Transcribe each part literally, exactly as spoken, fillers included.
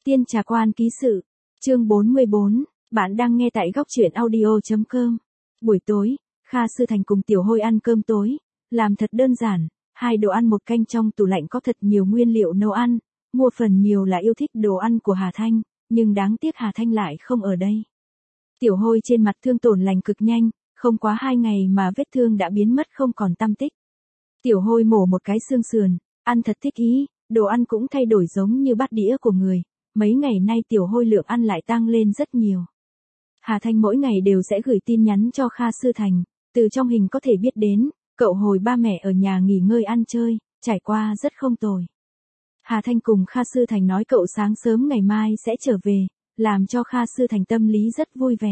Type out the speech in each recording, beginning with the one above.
Tiên Trà Quan ký sự, chương bốn mươi bốn, bạn đang nghe tại góc truyện audio chấm com. Buổi tối, Kha Sư Thành cùng Tiểu Hôi ăn cơm tối, làm thật đơn giản, hai đồ ăn một canh trong tủ lạnh có thật nhiều nguyên liệu nấu ăn, mua phần nhiều là yêu thích đồ ăn của Hà Thanh, nhưng đáng tiếc Hà Thanh lại không ở đây. Tiểu Hôi trên mặt thương tổn lành cực nhanh, không quá hai ngày mà vết thương đã biến mất không còn tăm tích. Tiểu Hôi mổ một cái xương sườn, ăn thật thích ý, đồ ăn cũng thay đổi giống như bát đĩa của người. Mấy ngày nay Tiểu Hôi lượng ăn lại tăng lên rất nhiều. Hà Thanh mỗi ngày đều sẽ gửi tin nhắn cho Kha Sư Thành, từ trong hình có thể biết đến, cậu hồi ba mẹ ở nhà nghỉ ngơi ăn chơi, trải qua rất không tồi. Hà Thanh cùng Kha Sư Thành nói cậu sáng sớm ngày mai sẽ trở về, làm cho Kha Sư Thành tâm lý rất vui vẻ.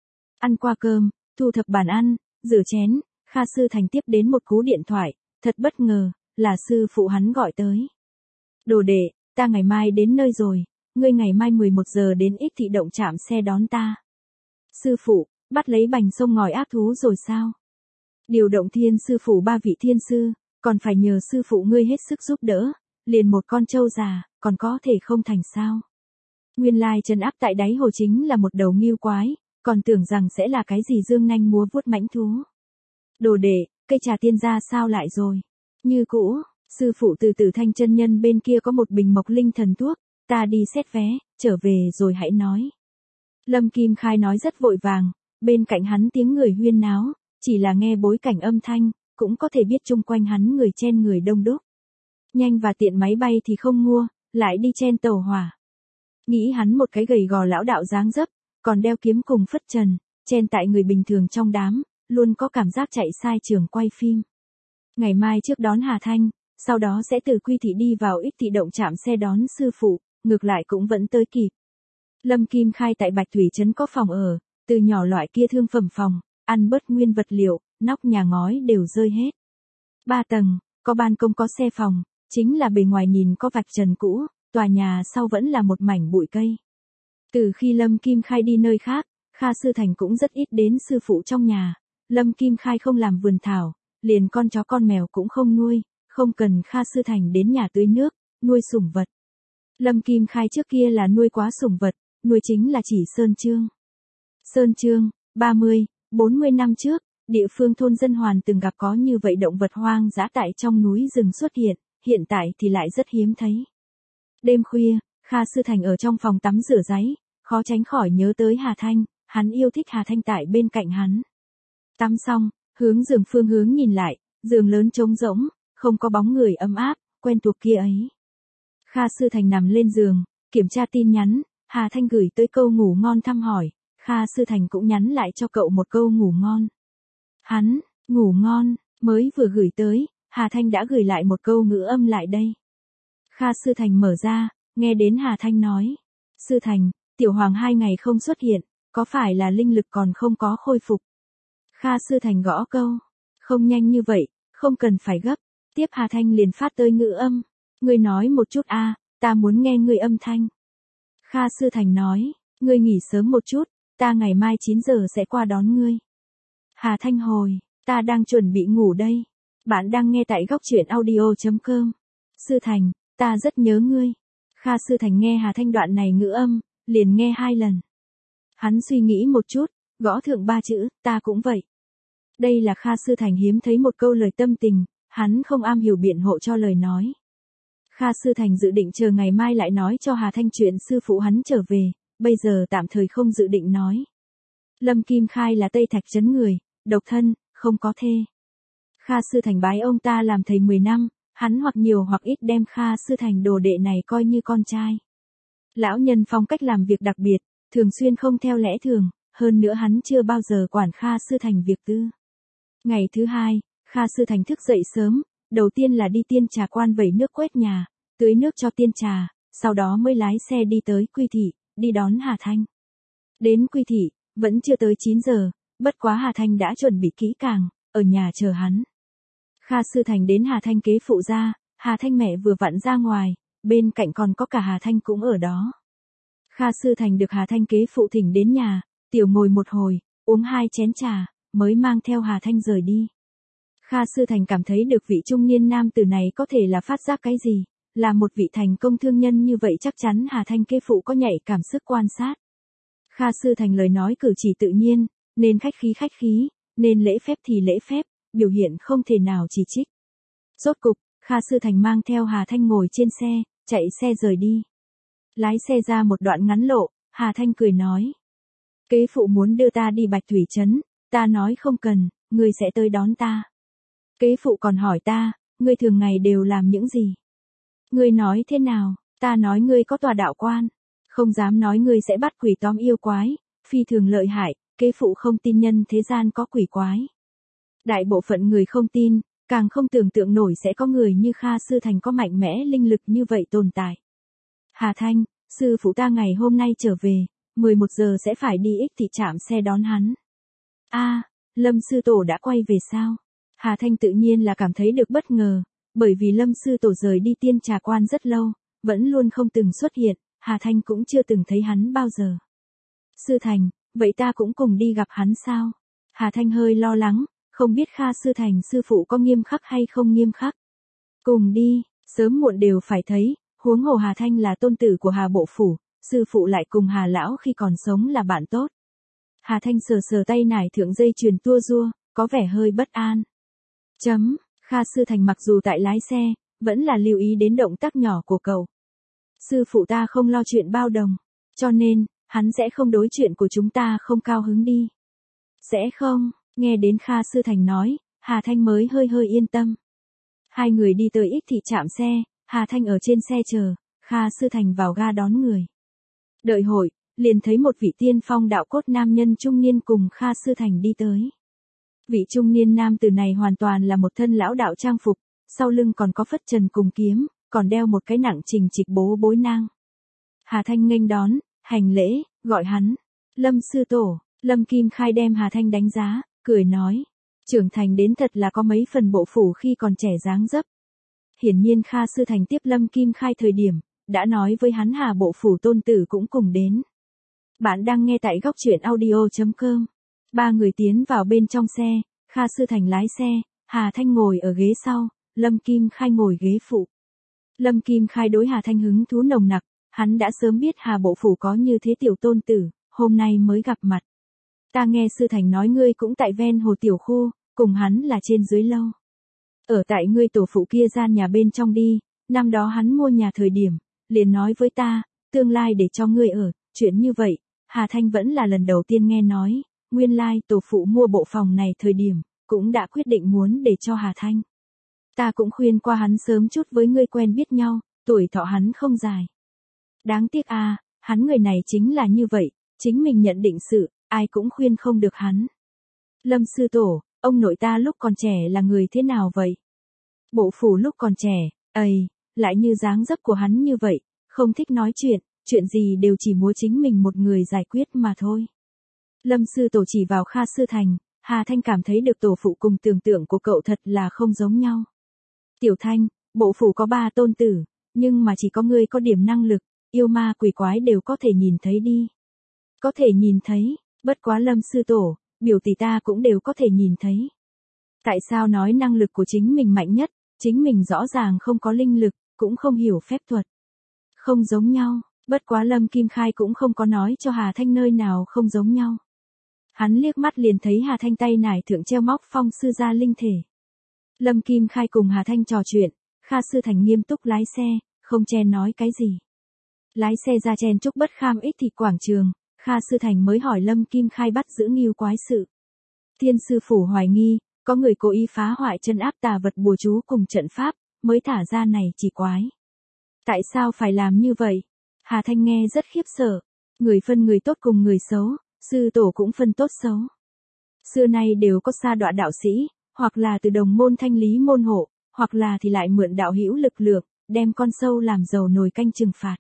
Ăn qua cơm, thu thập bàn ăn, rửa chén, Kha Sư Thành tiếp đến một cú điện thoại, thật bất ngờ, là sư phụ hắn gọi tới. Đồ đệ, ta ngày mai đến nơi rồi. Ngươi ngày mai mười một giờ đến Ích Thị Động chạm xe đón ta. Sư phụ, bắt lấy bành sông ngòi ác thú rồi sao? Điều động thiên sư phủ ba vị thiên sư, còn phải nhờ sư phụ ngươi hết sức giúp đỡ, liền một con trâu già, còn có thể không thành sao? Nguyên lai trấn áp tại đáy hồ chính là một đầu ngưu quái, còn tưởng rằng sẽ là cái gì dương nanh múa vuốt mãnh thú. Đồ đệ, cây trà tiên gia sao lại rồi? Như cũ, sư phụ từ Tử Thanh chân nhân bên kia có một bình mộc linh thần thuốc. Ta đi xét vé, trở về rồi hãy nói. Lâm Kim Khai nói rất vội vàng, bên cạnh hắn tiếng người huyên náo, chỉ là nghe bối cảnh âm thanh, cũng có thể biết chung quanh hắn người chen người đông đúc. Nhanh và tiện máy bay thì không mua, lại đi chen tàu hỏa. Nghĩ hắn một cái gầy gò lão đạo dáng dấp, còn đeo kiếm cùng phất trần, chen tại người bình thường trong đám, luôn có cảm giác chạy sai trường quay phim. Ngày mai trước đón Hà Thanh, sau đó sẽ từ Quy Thị đi vào Ích Thị Động chạm xe đón sư phụ. Ngược lại cũng vẫn tới kịp. Lâm Kim Khai tại Bạch Thủy Trấn có phòng ở, từ nhỏ loại kia thương phẩm phòng, ăn bớt nguyên vật liệu, nóc nhà ngói đều rơi hết. Ba tầng, có ban công có xe phòng, chính là bề ngoài nhìn có vạch trần cũ, tòa nhà sau vẫn là một mảnh bụi cây. Từ khi Lâm Kim Khai đi nơi khác, Kha Sư Thành cũng rất ít đến sư phụ trong nhà. Lâm Kim Khai không làm vườn thảo, liền con chó con mèo cũng không nuôi, không cần Kha Sư Thành đến nhà tưới nước, nuôi sủng vật. Lâm Kim Khai trước kia là nuôi quá sủng vật, nuôi chính là chỉ Sơn Trương. Sơn Trương, ba mươi, bốn mươi năm trước, địa phương thôn dân hoàn từng gặp có như vậy động vật hoang dã tại trong núi rừng xuất hiện, hiện tại thì lại rất hiếm thấy. Đêm khuya, Kha Sư Thành ở trong phòng tắm rửa ráy, khó tránh khỏi nhớ tới Hà Thanh, hắn yêu thích Hà Thanh tại bên cạnh hắn. Tắm xong, hướng giường phương hướng nhìn lại, giường lớn trống rỗng, không có bóng người ấm áp, quen thuộc kia ấy. Kha Sư Thành nằm lên giường, kiểm tra tin nhắn, Hà Thanh gửi tới câu ngủ ngon thăm hỏi, Kha Sư Thành cũng nhắn lại cho cậu một câu ngủ ngon. Hắn, ngủ ngon, mới vừa gửi tới, Hà Thanh đã gửi lại một câu ngữ âm lại đây. Kha Sư Thành mở ra, nghe đến Hà Thanh nói. Sư Thành, Tiểu Hoàng hai ngày không xuất hiện, có phải là linh lực còn không có khôi phục? Kha Sư Thành gõ câu. Không nhanh như vậy, không cần phải gấp. Tiếp Hà Thanh liền phát tới ngữ âm. Ngươi nói một chút a, à, ta muốn nghe ngươi âm thanh. Kha Sư Thành nói, ngươi nghỉ sớm một chút, ta ngày mai chín giờ sẽ qua đón ngươi. Hà Thanh hồi, ta đang chuẩn bị ngủ đây. Bạn đang nghe tại góc truyện audio chấm com. Sư Thành, ta rất nhớ ngươi. Kha Sư Thành nghe Hà Thanh đoạn này ngữ âm, liền nghe hai lần. Hắn suy nghĩ một chút, gõ thượng ba chữ, ta cũng vậy. Đây là Kha Sư Thành hiếm thấy một câu lời tâm tình, hắn không am hiểu biện hộ cho lời nói. Kha Sư Thành dự định chờ ngày mai lại nói cho Hà Thanh chuyện sư phụ hắn trở về, bây giờ tạm thời không dự định nói. Lâm Kim Khai là Tây Thạch Trấn người, độc thân, không có thê. Kha Sư Thành bái ông ta làm thầy mười năm, hắn hoặc nhiều hoặc ít đem Kha Sư Thành đồ đệ này coi như con trai. Lão nhân phong cách làm việc đặc biệt, thường xuyên không theo lẽ thường, hơn nữa hắn chưa bao giờ quản Kha Sư Thành việc tư. Ngày thứ hai, Kha Sư Thành thức dậy sớm. Đầu tiên là đi Tiên Trà Quan vẩy nước quét nhà, tưới nước cho tiên trà, sau đó mới lái xe đi tới Quy Thị, đi đón Hà Thanh. Đến Quy Thị, vẫn chưa tới chín giờ, bất quá Hà Thanh đã chuẩn bị kỹ càng, ở nhà chờ hắn. Kha Sư Thành đến Hà Thanh kế phụ ra, Hà Thanh mẹ vừa vặn ra ngoài, bên cạnh còn có cả Hà Thanh cũng ở đó. Kha Sư Thành được Hà Thanh kế phụ thỉnh đến nhà, tiểu ngồi một hồi, uống hai chén trà, mới mang theo Hà Thanh rời đi. Kha Sư Thành cảm thấy được vị trung niên nam tử này có thể là phát giác cái gì, Là một vị thành công thương nhân như vậy chắc chắn Hà Thanh kế phụ có nhạy cảm sức quan sát. Kha Sư Thành lời nói cử chỉ tự nhiên, nên khách khí khách khí, nên lễ phép thì lễ phép, biểu hiện không thể nào chỉ trích. Rốt cục, Kha Sư Thành mang theo Hà Thanh ngồi trên xe, chạy xe rời đi. Lái xe ra một đoạn ngắn lộ, Hà Thanh cười nói. Kế phụ muốn đưa ta đi Bạch Thủy Trấn, ta nói không cần, ngươi sẽ tới đón ta. Kế phụ còn hỏi ta, ngươi thường ngày đều làm những gì? Ngươi nói thế nào? Ta nói ngươi có tòa đạo quan, không dám nói ngươi sẽ bắt quỷ tóm yêu quái, phi thường lợi hại, kế phụ không tin nhân thế gian có quỷ quái. Đại bộ phận người không tin, càng không tưởng tượng nổi sẽ có người như Kha Sư Thành có mạnh mẽ linh lực như vậy tồn tại. Hà Thanh, sư phụ ta ngày hôm nay trở về, mười một giờ sẽ phải đi ích thị trạm xe đón hắn. A, Lâm sư tổ đã quay về sao? Hà Thanh tự nhiên là cảm thấy được bất ngờ, bởi vì Lâm sư tổ rời đi Tiên Trà Quan rất lâu, vẫn luôn không từng xuất hiện, Hà Thanh cũng chưa từng thấy hắn bao giờ. Sư Thành, vậy ta cũng cùng đi gặp hắn sao? Hà Thanh hơi lo lắng, không biết Kha Sư Thành sư phụ có nghiêm khắc hay không nghiêm khắc. Cùng đi, sớm muộn đều phải thấy, huống hồ Hà Thanh là tôn tử của Hà Bộ Phủ, sư phụ lại cùng Hà Lão khi còn sống là bạn tốt. Hà Thanh sờ sờ tay nải thượng dây chuyền tua rua, có vẻ hơi bất an. Chấm, Kha Sư Thành mặc dù tại lái xe, vẫn là lưu ý đến động tác nhỏ của cậu. Sư phụ ta không lo chuyện bao đồng, cho nên, hắn sẽ không đối chuyện của chúng ta không cao hứng đi. Sẽ không, nghe đến Kha Sư Thành nói, Hà Thanh mới hơi hơi yên tâm. Hai người đi tới ích thị trạm xe, Hà Thanh ở trên xe chờ, Kha Sư Thành vào ga đón người. Đợi hội, liền thấy một vị tiên phong đạo cốt nam nhân trung niên cùng Kha Sư Thành đi tới. Vị trung niên nam tử này hoàn toàn là một thân lão đạo trang phục, sau lưng còn có phất trần cùng kiếm, còn đeo một cái nặng trình trịch bố bối nang. Hà Thanh nghênh đón, hành lễ, gọi hắn, Lâm sư tổ. Lâm Kim Khai đem Hà Thanh đánh giá, cười nói, trưởng thành đến thật là có mấy phần bộ phủ khi còn trẻ dáng dấp. Hiển nhiên Kha Sư Thành tiếp Lâm Kim Khai thời điểm, đã nói với hắn Hà Bộ Phủ tôn tử cũng cùng đến. Bạn đang nghe tại góc truyện audio chấm com. Ba người tiến vào bên trong xe, Kha Sư Thành lái xe, Hà Thanh ngồi ở ghế sau, Lâm Kim Khai ngồi ghế phụ. Lâm Kim Khai đối Hà Thanh hứng thú nồng nặc, hắn đã sớm biết Hà Bộ Phủ có như thế tiểu tôn tử, hôm nay mới gặp mặt. Ta nghe Sư Thành nói ngươi cũng tại ven hồ tiểu khu, cùng hắn là trên dưới lâu. Ở tại ngươi tổ phụ kia gian nhà bên trong đi, năm đó hắn mua nhà thời điểm, liền nói với ta, tương lai để cho ngươi ở, chuyện như vậy, Hà Thanh vẫn là lần đầu tiên nghe nói, nguyên lai tổ phụ mua bộ phòng này thời điểm, cũng đã quyết định muốn để cho Hà Thanh. Ta cũng khuyên qua hắn sớm chút với ngươi quen biết nhau, tuổi thọ hắn không dài. Đáng tiếc à, hắn người này chính là như vậy, chính mình nhận định sự, ai cũng khuyên không được hắn. Lâm sư tổ, ông nội ta lúc còn trẻ là người thế nào vậy? Bộ phủ lúc còn trẻ, ầy, lại như dáng dấp của hắn như vậy, không thích nói chuyện, chuyện gì đều chỉ muốn chính mình một người giải quyết mà thôi. Lâm sư tổ chỉ vào Kha Sư Thành, Hà Thanh cảm thấy được tổ phụ cùng tưởng tượng của cậu thật là không giống nhau. Tiểu Thanh, bộ phủ có ba tôn tử, nhưng mà chỉ có ngươi có điểm năng lực, yêu ma quỷ quái đều có thể nhìn thấy đi. Có thể nhìn thấy, bất quá Lâm sư tổ, biểu tỷ ta cũng đều có thể nhìn thấy. Tại sao nói năng lực của chính mình mạnh nhất, chính mình rõ ràng không có linh lực, cũng không hiểu phép thuật. Không giống nhau, bất quá Lâm Kim Khai cũng không có nói cho Hà Thanh nơi nào không giống nhau. Hắn liếc mắt liền thấy Hà Thanh tay nải thượng treo móc phong sư gia linh thể. Lâm Kim Khai cùng Hà Thanh trò chuyện, Kha Sư Thành nghiêm túc lái xe, không chen nói cái gì. Lái xe ra chen chúc bất kham ích thị quảng trường, Kha Sư Thành mới hỏi Lâm Kim Khai bắt giữ nghiêu quái sự. Thiên sư phủ hoài nghi, có người cố ý phá hoại chân áp tà vật bùa chú cùng trận pháp, mới thả ra này chỉ quái. Tại sao phải làm như vậy? Hà Thanh nghe rất khiếp sợ. Người phân người tốt cùng người xấu, sư tổ cũng phân tốt xấu. Xưa nay đều có sa đọa đạo sĩ, hoặc là từ đồng môn thanh lý môn hộ, hoặc là thì lại mượn đạo hữu lực lượng, đem con sâu làm dầu nồi canh trừng phạt.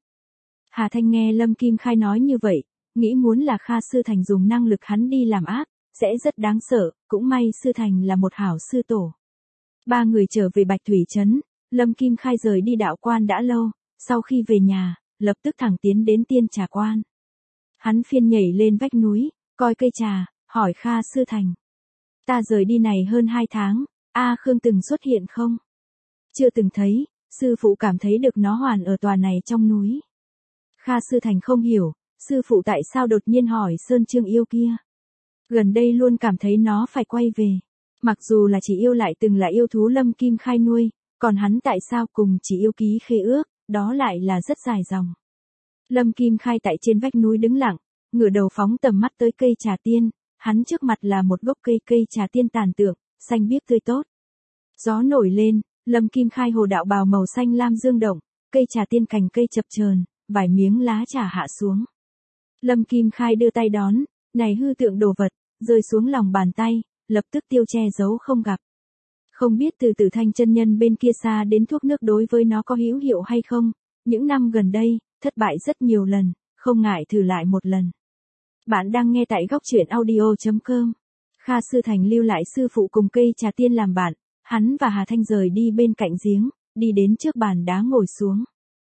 Hà Thanh nghe Lâm Kim Khai nói như vậy, nghĩ muốn là Kha Sư Thành dùng năng lực hắn đi làm ác, sẽ rất đáng sợ, cũng may Sư Thành là một hảo sư tổ. Ba người trở về Bạch Thủy Trấn, Lâm Kim Khai rời đi đạo quan đã lâu, sau khi về nhà, lập tức thẳng tiến đến Tiên Trà Quan. Hắn phiên nhảy lên vách núi, coi cây trà, hỏi Kha Sư Thành. Ta rời đi này hơn hai tháng, A Khương từng xuất hiện không? Chưa từng thấy, sư phụ cảm thấy được nó hoàn ở tòa này trong núi. Kha Sư Thành không hiểu, sư phụ tại sao đột nhiên hỏi Sơn Trương Yêu kia. Gần đây luôn cảm thấy nó phải quay về. Mặc dù là chỉ yêu lại từng là yêu thú Lâm Kim Khai nuôi, còn hắn tại sao cùng chỉ yêu ký khế ước, đó lại là rất dài dòng. Lâm Kim Khai tại trên vách núi đứng lặng, ngửa đầu phóng tầm mắt tới cây trà tiên, hắn trước mặt là một gốc cây cây trà tiên tàn tượng, xanh biếc tươi tốt. Gió nổi lên, Lâm Kim Khai hồ đạo bào màu xanh lam dương động, cây trà tiên cành cây chập chờn, vài miếng lá trà hạ xuống. Lâm Kim Khai đưa tay đón, này hư tượng đồ vật, rơi xuống lòng bàn tay, lập tức tiêu che giấu không gặp. Không biết từ Tử Thanh chân nhân bên kia xa đến thuốc nước đối với nó có hữu hiệu hay không, những năm gần đây, thất bại rất nhiều lần, không ngại thử lại một lần. Bạn đang nghe tại góc truyện audio chấm com. Kha Sư Thành lưu lại sư phụ cùng cây trà tiên làm bạn, hắn và Hà Thanh rời đi bên cạnh giếng, đi đến trước bàn đá ngồi xuống.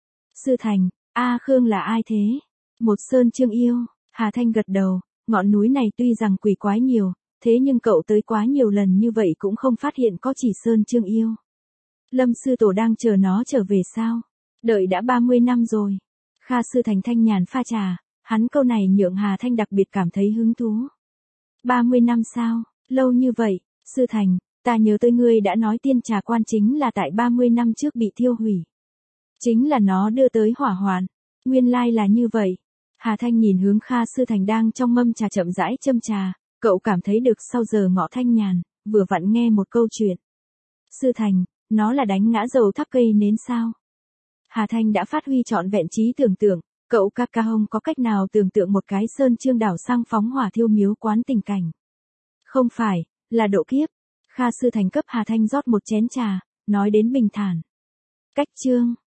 Sư Thành, A Khương là ai thế? Một Sơn Trương Yêu. Hà Thanh gật đầu, ngọn núi này tuy rằng quỷ quái nhiều, thế nhưng cậu tới quá nhiều lần như vậy cũng không phát hiện có chỉ Sơn Trương Yêu. Lâm sư tổ đang chờ nó trở về sao? Đợi đã ba mươi năm rồi. Kha Sư Thành thanh nhàn pha trà, hắn câu này nhượng Hà Thanh đặc biệt cảm thấy hứng thú. ba mươi năm sao? Lâu như vậy, Sư Thành, ta nhớ tới ngươi đã nói tiên trà quan chính là tại ba mươi năm trước bị thiêu hủy. Chính là nó đưa tới hỏa hoạn. Nguyên lai là như vậy. Hà Thanh nhìn hướng Kha Sư Thành đang trong mâm trà chậm rãi châm trà, cậu cảm thấy được sau giờ ngọ thanh nhàn, vừa vặn nghe một câu chuyện. Sư Thành, nó là đánh ngã dầu thắp cây nến sao? Hà Thanh đã phát huy trọn vẹn trí tưởng tượng, cậu ca ca hông có cách nào tưởng tượng một cái Sơn Trương đảo sang phóng hỏa thiêu miếu quán tình cảnh. Không phải, là độ kiếp. Kha Sư Thành cấp Hà Thanh rót một chén trà, nói đến bình thản. Cách chương.